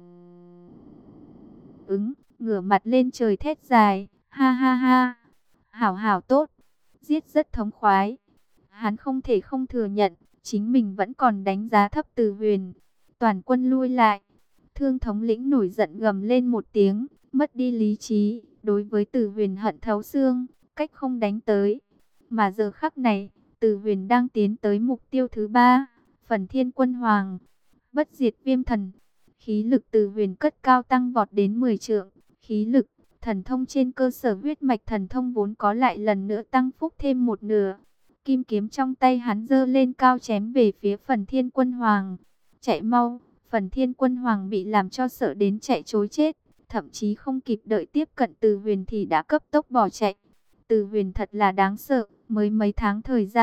ứng, ngửa mặt lên trời thét dài, ha ha ha, hảo hảo tốt, giết rất thống khoái. Hắn không thể không thừa nhận, chính mình vẫn còn đánh giá thấp Từ Huyền. Toàn quân lui lại, Thương thống lĩnh nổi giận gầm lên một tiếng, mất đi lý trí, đối với Từ Huyền hận thấu xương, cách không đánh tới. Mà giờ khắc này, Từ Huyền đang tiến tới mục tiêu thứ ba, Phần Thiên Quân Hoàng, bất diệt viêm thần. Khí lực Từ Huyền cất cao tăng vọt đến mười trượng, khí lực, thần thông trên cơ sở huyết mạch thần thông vốn có lại lần nữa tăng phúc thêm một nửa. Kim kiếm trong tay hắn giơ lên cao chém về phía Phần Thiên Quân Hoàng. Chạy mau, Phần Thiên Quân Hoàng bị làm cho sợ đến chạy trối chết, thậm chí không kịp đợi tiếp cận Từ Huyền thì đã cấp tốc bỏ chạy. Từ Huyền thật là đáng sợ, mới mấy tháng thời gian,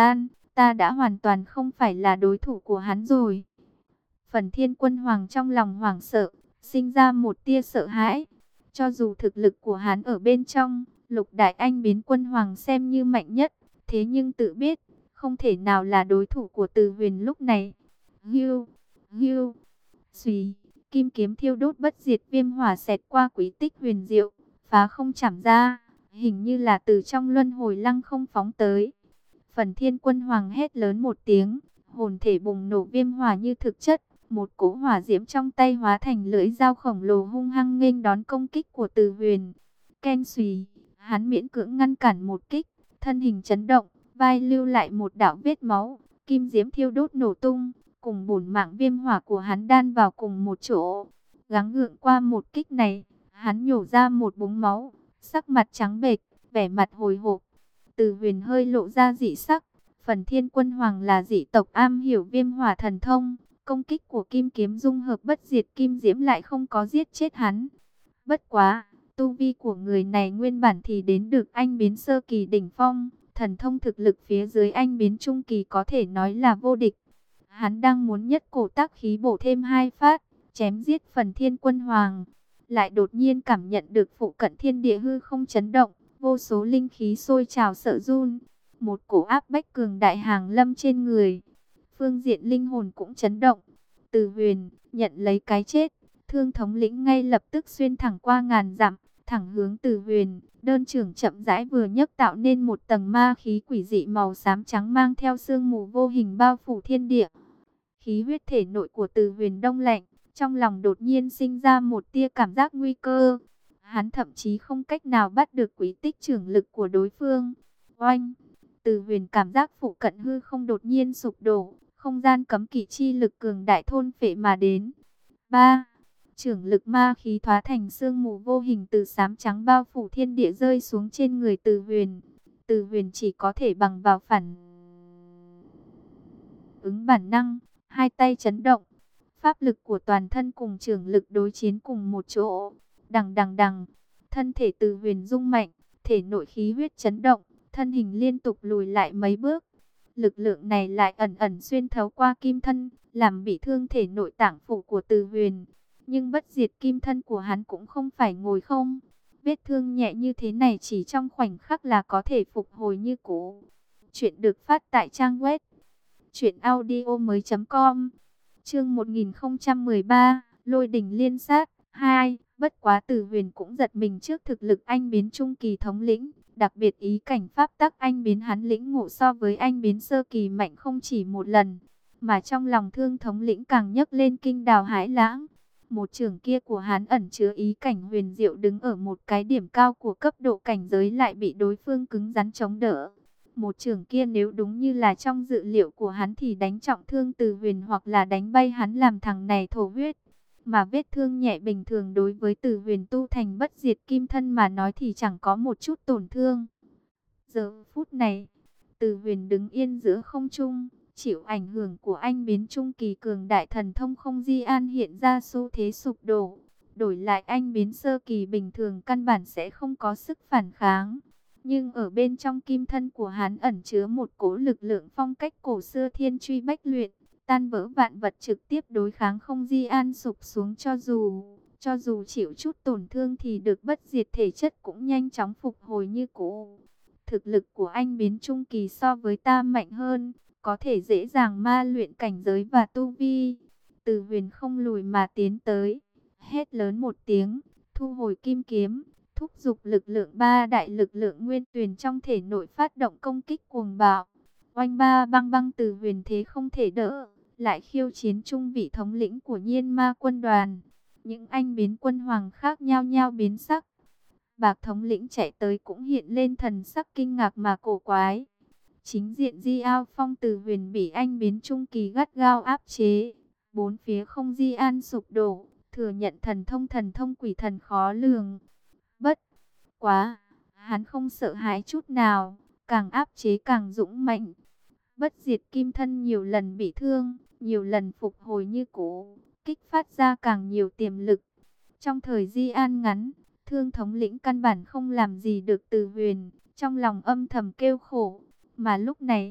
ta đã hoàn toàn không phải là đối thủ của hắn rồi. Phần Thiên Quân Hoàng trong lòng hoảng sợ, sinh ra một tia sợ hãi. Cho dù thực lực của hắn ở bên trong, Lục Đại Anh Biến Quân Hoàng xem như mạnh nhất, thế nhưng tự biết, không thể nào là đối thủ của Từ Huyền lúc này. Hưu, hưu, xùy, kim kiếm thiêu đốt bất diệt viêm hỏa xẹt qua quý tích huyền diệu, phá không chảm ra, hình như là từ trong luân hồi lăng không phóng tới. Phần Thiên Quân Hoàng hét lớn một tiếng, hồn thể bùng nổ viêm hỏa như thực chất, một cỗ hỏa diễm trong tay hóa thành lưỡi dao khổng lồ hung hăng nghênh đón công kích của Từ Huyền. Ken xùy, hắn miễn cưỡng ngăn cản một kích, thân hình chấn động, vai lưu lại một đạo vết máu, kim diễm thiêu đốt nổ tung, cùng bổn mạng viêm hỏa của hắn đan vào cùng một chỗ. Gắng gượng qua một kích này, hắn nhổ ra một búng máu, sắc mặt trắng bệch, vẻ mặt hồi hộp. Từ Huyền hơi lộ ra dị sắc, Phần Thiên Quân Hoàng là dị tộc am hiểu viêm hỏa thần thông, công kích của kim kiếm dung hợp bất diệt kim diễm lại không có giết chết hắn. Bất quá, tu vi của người này nguyên bản thì đến được anh biến sơ kỳ đỉnh phong, thần thông thực lực phía dưới anh biến trung kỳ có thể nói là vô địch. Hắn đang muốn nhất cổ tác khí bổ thêm hai phát, chém giết Phần Thiên Quân Hoàng, lại đột nhiên cảm nhận được phụ cận thiên địa hư không chấn động, vô số linh khí sôi trào sợ run, một cổ áp bách cường đại hàng lâm trên người. Phương diện linh hồn cũng chấn động. Từ Huyền nhận lấy cái chết, Thương thống lĩnh ngay lập tức xuyên thẳng qua ngàn dặm, thẳng hướng Từ Huyền, đơn trưởng chậm rãi vừa nhấc tạo nên một tầng ma khí quỷ dị màu xám trắng mang theo sương mù vô hình bao phủ thiên địa. Khí huyết thể nội của Từ Huyền đông lạnh, trong lòng đột nhiên sinh ra một tia cảm giác nguy cơ. Hắn thậm chí không cách nào bắt được quý tích trưởng lực của đối phương. Oanh! Từ Huyền cảm giác phụ cận hư không đột nhiên sụp đổ, không gian cấm kỵ chi lực cường đại thôn phệ mà đến. Ba! Trưởng lực ma khí thoá thành sương mù vô hình từ xám trắng bao phủ thiên địa rơi xuống trên người Từ Huyền. Từ Huyền chỉ có thể bằng vào phản ứng bản năng, hai tay chấn động. Pháp lực của toàn thân cùng trưởng lực đối chiến cùng một chỗ. Đằng đằng đằng, thân thể Từ Huyền rung mạnh, thể nội khí huyết chấn động, thân hình liên tục lùi lại mấy bước. Lực lượng này lại ẩn ẩn xuyên thấu qua kim thân, làm bị thương thể nội tạng phủ của Từ Huyền. Nhưng bất diệt kim thân của hắn cũng không phải ngồi không. Vết thương nhẹ như thế này chỉ trong khoảnh khắc là có thể phục hồi như cũ. Chuyện được phát tại trang web truyện audio mới chấm com. Chương một nghìn không trăm mười ba, Lôi đỉnh liên sát hai. Bất quá Từ Huyền cũng giật mình trước thực lực anh biến trung kỳ thống lĩnh, đặc biệt ý cảnh pháp tắc anh biến hắn lĩnh ngộ so với anh biến sơ kỳ mạnh không chỉ một lần, mà trong lòng Thương thống lĩnh càng nhấc lên kinh đào hãi lãng. Một trường kia của hắn ẩn chứa ý cảnh huyền diệu, đứng ở một cái điểm cao của cấp độ cảnh giới lại bị đối phương cứng rắn chống đỡ. Một trường kia nếu đúng như là trong dự liệu của hắn thì đánh trọng thương Từ Huyền hoặc là đánh bay hắn làm thằng này thổ huyết. Mà vết thương nhẹ bình thường đối với Từ Huyền tu thành bất diệt kim thân mà nói thì chẳng có một chút tổn thương. Giờ phút này, Từ Huyền đứng yên giữa không trung, chịu ảnh hưởng của anh biến trung kỳ cường đại thần thông không di an hiện ra xu thế sụp đổ. Đổi lại anh biến sơ kỳ bình thường căn bản sẽ không có sức phản kháng. Nhưng ở bên trong kim thân của hắn ẩn chứa một cỗ lực lượng phong cách cổ xưa thiên truy bách luyện, tan vỡ vạn vật trực tiếp đối kháng không di an sụp xuống, cho dù cho dù chịu chút tổn thương thì được bất diệt thể chất cũng nhanh chóng phục hồi như cũ. Thực lực của anh biến trung kỳ so với ta mạnh hơn, có thể dễ dàng ma luyện cảnh giới và tu vi. Từ Huyền không lùi mà tiến tới, hét lớn một tiếng, thu hồi kim kiếm, thúc giục lực lượng ba đại lực lượng nguyên tuyền trong thể nội phát động công kích cuồng bạo. Oanh ba băng băng, Từ Huyền thế không thể đỡ, lại khiêu chiến trung vị thống lĩnh của Nhiên Ma quân đoàn. Những anh biến quân hoàng khác nhao nhao biến sắc. Bạc thống lĩnh chạy tới cũng hiện lên thần sắc kinh ngạc mà cổ quái. Chính diện Di Ao Phong Từ Huyền bị anh biến trung kỳ gắt gao áp chế. Bốn phía không di an sụp đổ, thừa nhận thần thông thần thông quỷ thần khó lường. Bất quá, hắn không sợ hãi chút nào, càng áp chế càng dũng mạnh. Bất diệt kim thân nhiều lần bị thương, nhiều lần phục hồi như cũ, kích phát ra càng nhiều tiềm lực. Trong thời Di An ngắn, Thương thống lĩnh căn bản không làm gì được Từ Huyền, trong lòng âm thầm kêu khổ. Mà lúc này,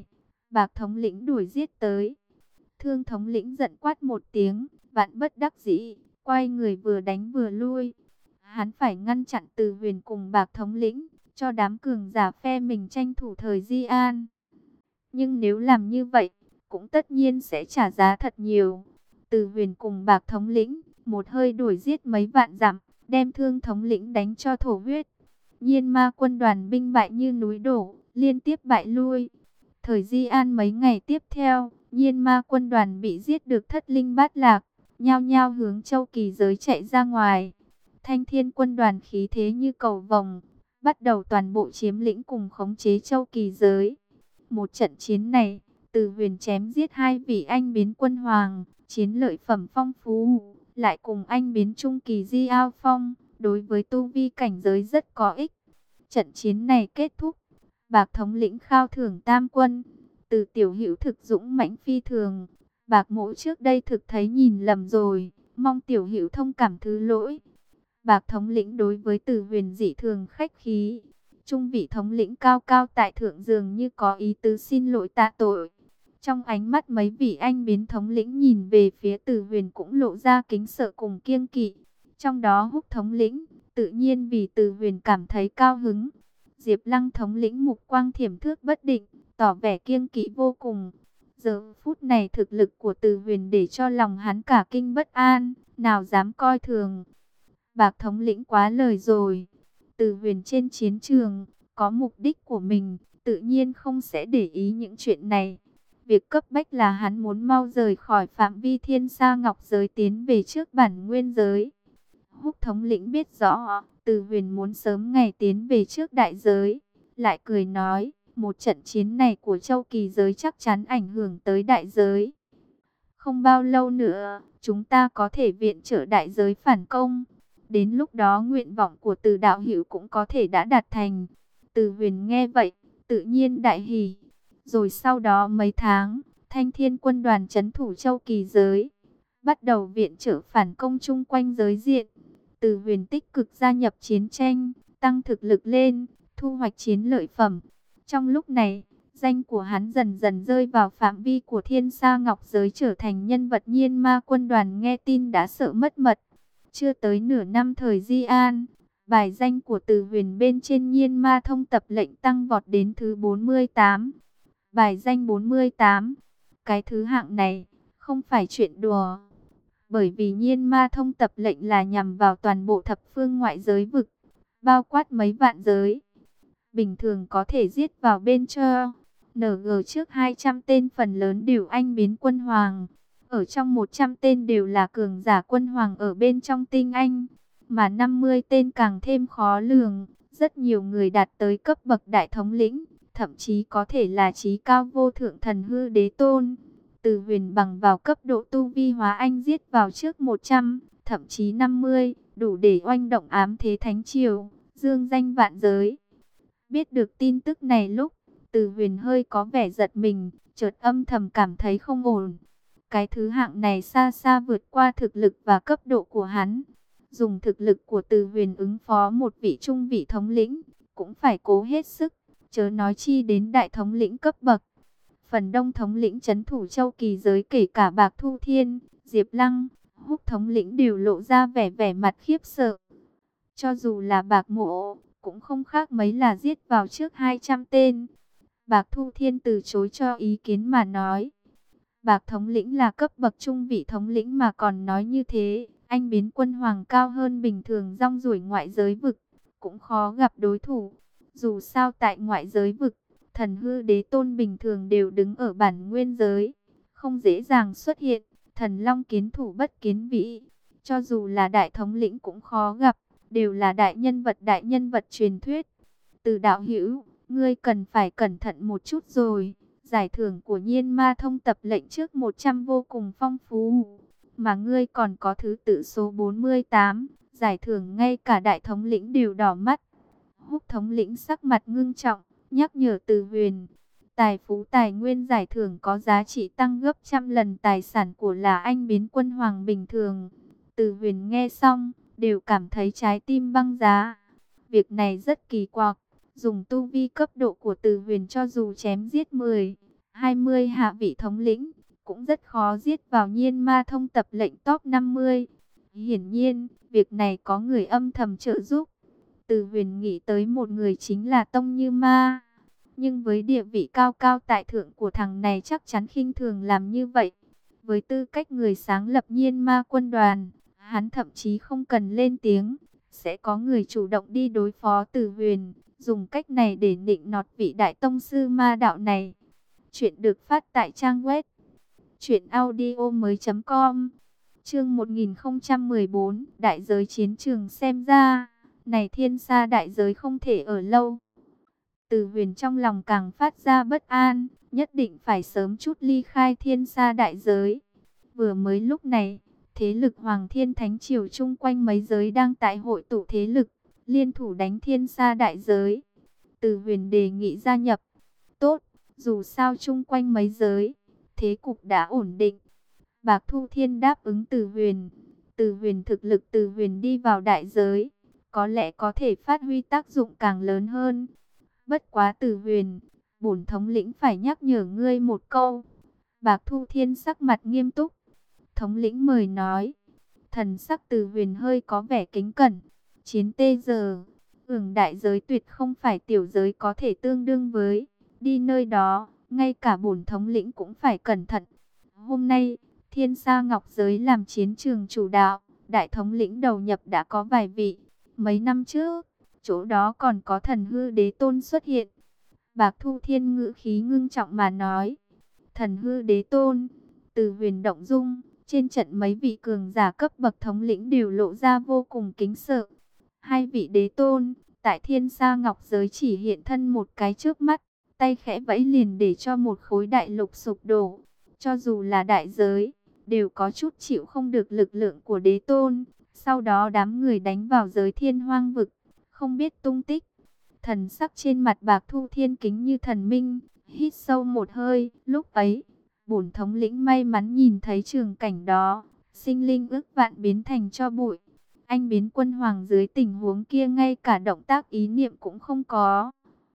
Bạc thống lĩnh đuổi giết tới. Thương thống lĩnh giận quát một tiếng, vạn bất đắc dĩ, quay người vừa đánh vừa lui. Hắn phải ngăn chặn Từ Huyền cùng Bạc thống lĩnh, cho đám cường giả phe mình tranh thủ thời Di An. Nhưng nếu làm như vậy, cũng tất nhiên sẽ trả giá thật nhiều. Từ Huyền cùng Bạc thống lĩnh, một hơi đuổi giết mấy vạn dặm, đem Thương thống lĩnh đánh cho thổ huyết. Nhiên ma quân đoàn binh bại như núi đổ, liên tiếp bại lui. Thời Di An mấy ngày tiếp theo, Nhiên ma quân đoàn bị giết được thất linh bát lạc, nhao nhao hướng Châu Kỳ giới chạy ra ngoài. Thanh Thiên quân đoàn khí thế như cầu vồng, bắt đầu toàn bộ chiếm lĩnh cùng khống chế Châu Kỳ giới. Một trận chiến này, Từ Huyền chém giết hai vị anh biến quân hoàng, chiến lợi phẩm phong phú, lại cùng anh biến trung kỳ Di Ao Phong, đối với tu vi cảnh giới rất có ích. Trận chiến này kết thúc, Bạc thống lĩnh khao thưởng tam quân. Từ Tiểu Hữu thực dũng mãnh phi thường, Bạc mỗ trước đây thực thấy nhìn lầm rồi, mong Tiểu Hữu thông cảm thứ lỗi. Bạc thống lĩnh đối với Từ Huyền dị thường khách khí. Trung vị thống lĩnh cao cao tại thượng dường như có ý tứ xin lỗi tạ tội. Trong ánh mắt mấy vị anh biến thống lĩnh nhìn về phía Từ Huyền cũng lộ ra kính sợ cùng kiêng kỵ. Trong đó Húc thống lĩnh, tự nhiên vì Từ Huyền cảm thấy cao hứng. Diệp Lăng thống lĩnh mục quang thiểm thước bất định, tỏ vẻ kiêng kỵ vô cùng. Giờ phút này thực lực của Từ Huyền để cho lòng hắn cả kinh bất an, nào dám coi thường. Bạc thống lĩnh quá lời rồi. Từ Huyền trên chiến trường, có mục đích của mình, tự nhiên không sẽ để ý những chuyện này. Việc cấp bách là hắn muốn mau rời khỏi phạm vi Thiên Sa Ngọc giới tiến về trước bản nguyên giới. Húc thống lĩnh biết rõ, Từ Huyền muốn sớm ngày tiến về trước đại giới. Lại cười nói, một trận chiến này của Châu Kỳ giới chắc chắn ảnh hưởng tới đại giới. Không bao lâu nữa, chúng ta có thể viện trợ đại giới phản công. Đến lúc đó nguyện vọng của Từ đạo hữu cũng có thể đã đạt thành. Từ Huyền nghe vậy, tự nhiên đại hỉ. Rồi sau đó mấy tháng, Thanh Thiên quân đoàn trấn thủ Châu Kỳ giới, bắt đầu viện trợ phản công chung quanh giới diện. Từ Huyền tích cực gia nhập chiến tranh, tăng thực lực lên, thu hoạch chiến lợi phẩm. Trong lúc này, danh của hắn dần dần rơi vào phạm vi của Thiên Sa Ngọc giới, trở thành nhân vật Nhiên ma quân đoàn nghe tin đã sợ mất mật. Chưa tới nửa năm thời Di An, bài danh của Từ Huyền bên trên Nhiên ma thông tập lệnh tăng vọt đến thứ bốn mươi tám. Bài danh bốn mươi tám, cái thứ hạng này không phải chuyện đùa. Bởi vì Nhiên ma thông tập lệnh là nhằm vào toàn bộ thập phương ngoại giới vực, bao quát mấy vạn giới. Bình thường có thể giết vào bên cho en giê trước hai trăm tên phần lớn đều anh biến quân hoàng. Ở trong một trăm tên đều là cường giả quân hoàng ở bên trong tinh anh. Mà năm mươi tên càng thêm khó lường. Rất nhiều người đạt tới cấp bậc đại thống lĩnh, thậm chí có thể là chí cao vô thượng thần hư đế tôn. Từ Huyền bằng vào cấp độ tu vi hóa anh giết vào trước một trăm, thậm chí năm mươi, đủ để oanh động ám thế thánh triều, dương danh vạn giới. Biết được tin tức này lúc, Từ Huyền hơi có vẻ giật mình, chợt âm thầm cảm thấy không ổn. Cái thứ hạng này xa xa vượt qua thực lực và cấp độ của hắn. Dùng thực lực của Từ Huyền ứng phó một vị trung vị thống lĩnh, cũng phải cố hết sức, chớ nói chi đến đại thống lĩnh cấp bậc. Phần đông thống lĩnh trấn thủ Châu Kỳ giới, kể cả Bạc Thu Thiên, Diệp Lăng, Húc thống lĩnh đều lộ ra vẻ vẻ mặt khiếp sợ. Cho dù là Bạc Mộ, cũng không khác mấy là giết vào trước hai trăm tên. Bạc Thu Thiên từ chối cho ý kiến mà nói, Bạc thống lĩnh là cấp bậc trung vị thống lĩnh mà còn nói như thế, anh biến quân hoàng cao hơn bình thường rong ruổi ngoại giới vực, cũng khó gặp đối thủ. Dù sao tại ngoại giới vực, thần hư đế tôn bình thường đều đứng ở bản nguyên giới, không dễ dàng xuất hiện. Thần long kiến thủ bất kiến vĩ, cho dù là đại thống lĩnh cũng khó gặp, đều là đại nhân vật đại nhân vật truyền thuyết. Từ đạo hữu, ngươi cần phải cẩn thận một chút rồi. Giải thưởng của Nhiên ma thông tập lệnh trước một trăm vô cùng phong phú, mà ngươi còn có thứ tự số bốn mươi tám, giải thưởng ngay cả đại thống lĩnh đều đỏ mắt. Húc thống lĩnh sắc mặt ngưng trọng, nhắc nhở Từ Huyền, tài phú tài nguyên giải thưởng có giá trị tăng gấp trăm lần tài sản của là anh biến quân hoàng bình thường. Từ Huyền nghe xong, đều cảm thấy trái tim băng giá. Việc này rất kỳ quặc, dùng tu vi cấp độ của Từ Huyền cho dù chém giết mười, hai mươi hạ vị thống lĩnh, cũng rất khó giết vào Nhiên Ma Thông tập lệnh top năm mươi. Hiển nhiên, việc này có người âm thầm trợ giúp. Từ Huyền nghĩ tới một người chính là Tông Như Ma. Nhưng với địa vị cao cao tại thượng của thằng này chắc chắn khinh thường làm như vậy. Với tư cách người sáng lập Nhiên Ma quân đoàn, hắn thậm chí không cần lên tiếng. Sẽ có người chủ động đi đối phó Từ Huyền, dùng cách này để nịnh nọt vị đại tông sư ma đạo này. Chuyện được phát tại trang web truyện audio mới chấm com. Chương một nghìn không trăm mười bốn, đại giới chiến trường xem ra, này thiên sa đại giới không thể ở lâu. Từ Huyền trong lòng càng phát ra bất an, nhất định phải sớm chút ly khai thiên sa đại giới. Vừa mới lúc này, thế lực Hoàng Thiên Thánh Triều chung quanh mấy giới đang tại hội tụ thế lực, liên thủ đánh thiên sa đại giới. Từ Huyền đề nghị gia nhập. Tốt, dù sao chung quanh mấy giới, thế cục đã ổn định. Bạc Thu Thiên đáp ứng Từ Huyền. Từ Huyền thực lực Từ Huyền đi vào đại giới, có lẽ có thể phát huy tác dụng càng lớn hơn. Bất quá Từ Huyền, bổn thống lĩnh phải nhắc nhở ngươi một câu. Bạc Thu Thiên sắc mặt nghiêm túc. Thống lĩnh mời nói. Thần sắc Từ Huyền hơi có vẻ kính cẩn. Chiến tê giờ, hưởng đại giới tuyệt không phải tiểu giới có thể tương đương với. Đi nơi đó, ngay cả bổn thống lĩnh cũng phải cẩn thận. Hôm nay, Thiên Sa Ngọc Giới làm chiến trường chủ đạo, đại thống lĩnh đầu nhập đã có vài vị. Mấy năm trước, chỗ đó còn có thần hư đế tôn xuất hiện. Bạc Thu Thiên ngữ khí ngưng trọng mà nói. Thần hư đế tôn, Từ Huyền động dung, trên trận mấy vị cường giả cấp bậc thống lĩnh đều lộ ra vô cùng kính sợ. Hai vị đế tôn, tại Thiên Sa Ngọc Giới chỉ hiện thân một cái trước mắt, tay khẽ vẫy liền để cho một khối đại lục sụp đổ. Cho dù là đại giới, đều có chút chịu không được lực lượng của đế tôn. Sau đó đám người đánh vào giới thiên hoang vực, không biết tung tích. Thần sắc trên mặt Bạc Thu Thiên kính như thần minh, hít sâu một hơi. Lúc ấy, bổn thống lĩnh may mắn nhìn thấy trường cảnh đó, sinh linh ước vạn biến thành cho bụi. Anh biến quân hoàng dưới tình huống kia ngay cả động tác ý niệm cũng không có.